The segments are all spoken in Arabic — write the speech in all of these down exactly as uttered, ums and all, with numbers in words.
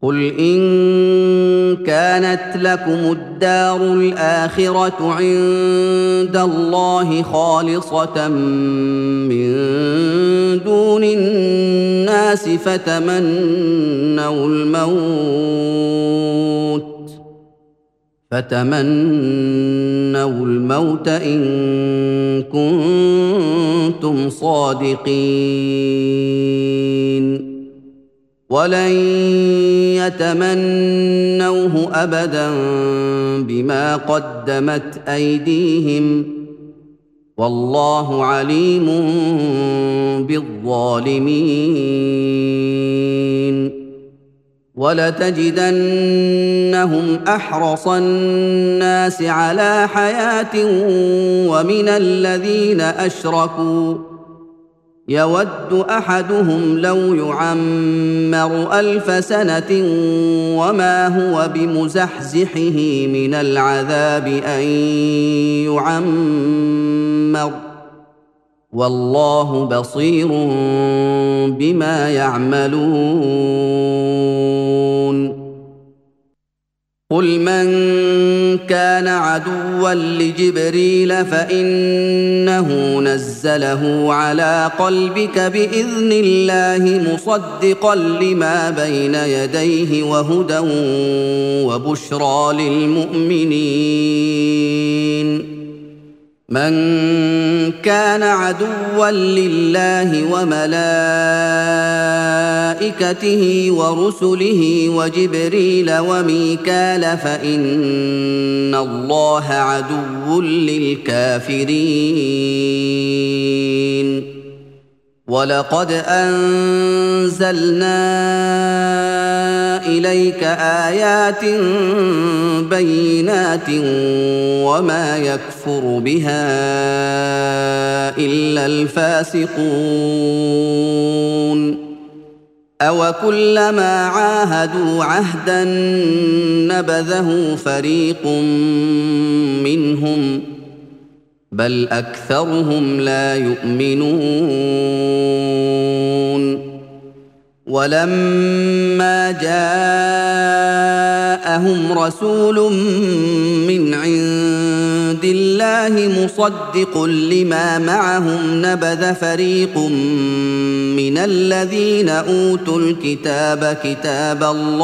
قل إن كانت لكم الدار الآخرة عند الله خالصة من دون الناس فتمنوا الموت فتمنوا الموت إن كنتم صادقين ولن يتمنوه أبدا بما قدمت أيديهم والله عليم بالظالمين ولتجدنهم أحرص الناس على حياة ومن الذين أشركوا يود أحدهم لو يعمر ألف سنة وما هو بمزحزحه من العذاب أن يعمر والله بصير بما يعملون قل من كان عدوا لجبريل فإنه نزله على قلبك بإذن الله مصدقا لما بين يديه وهدى وبشرى للمؤمنين من كان عدوا لله وملائكته ورسله وجبريل وميكال فإن الله عدو للكافرين ولقد أنزلنا إليك آيات بينات وما يكفر بها إلا الفاسقون أوكلما عاهدوا عهدا نبذه فريق منهم بل أكثرهم لا يؤمنون ولما جاءهم رسول من عند الله مصدق لما معهم نبذ فريق من الذين أوتوا الكتاب كتاب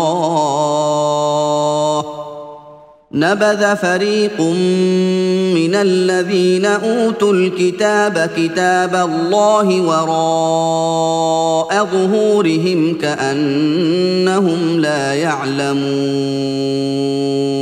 الله نبذ فريق من الذين أوتوا الكتاب كتاب الله وراء ظهورهم كأنهم لا يعلمون